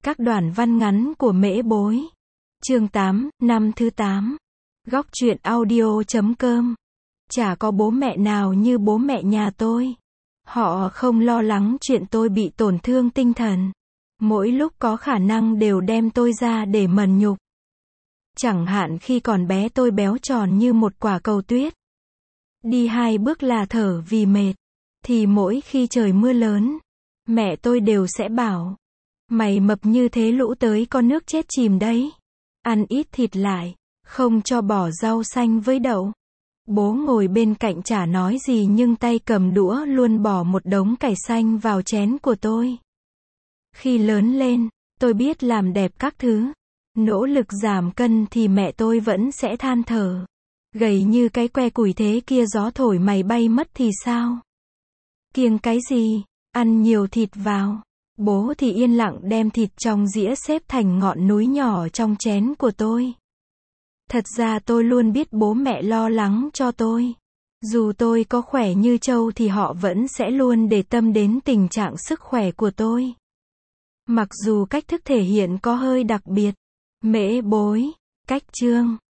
Các đoạn văn ngắn của Mễ Bối. Chương 8, năm thứ 8. Góc truyện audio.com. Chả có bố mẹ nào như bố mẹ nhà tôi. Họ không lo lắng chuyện tôi bị tổn thương tinh thần. Mỗi lúc có khả năng đều đem tôi ra để mần nhục. Chẳng hạn khi còn bé tôi béo tròn như một quả cầu tuyết. Đi 2 bước là thở vì mệt. Thì mỗi khi trời mưa lớn, mẹ tôi đều sẽ bảo: mày mập như thế lũ tới có nước chết chìm đấy. Ăn ít thịt lại, không cho bỏ rau xanh với đậu. Bố ngồi bên cạnh chả nói gì nhưng tay cầm đũa luôn bỏ một đống cải xanh vào chén của tôi. Khi lớn lên, tôi biết làm đẹp các thứ. Nỗ lực giảm cân thì mẹ tôi vẫn sẽ than thở: gầy như cái que củi thế kia, gió thổi mày bay mất thì sao? Kiêng cái gì, ăn nhiều thịt vào. Bố thì yên lặng đem thịt trong dĩa xếp thành ngọn núi nhỏ trong chén của tôi. Thật ra tôi luôn biết bố mẹ lo lắng cho tôi. Dù tôi có khỏe như trâu thì họ vẫn sẽ luôn để tâm đến tình trạng sức khỏe của tôi. Mặc dù cách thức thể hiện có hơi đặc biệt. Mễ Bối, cách chương.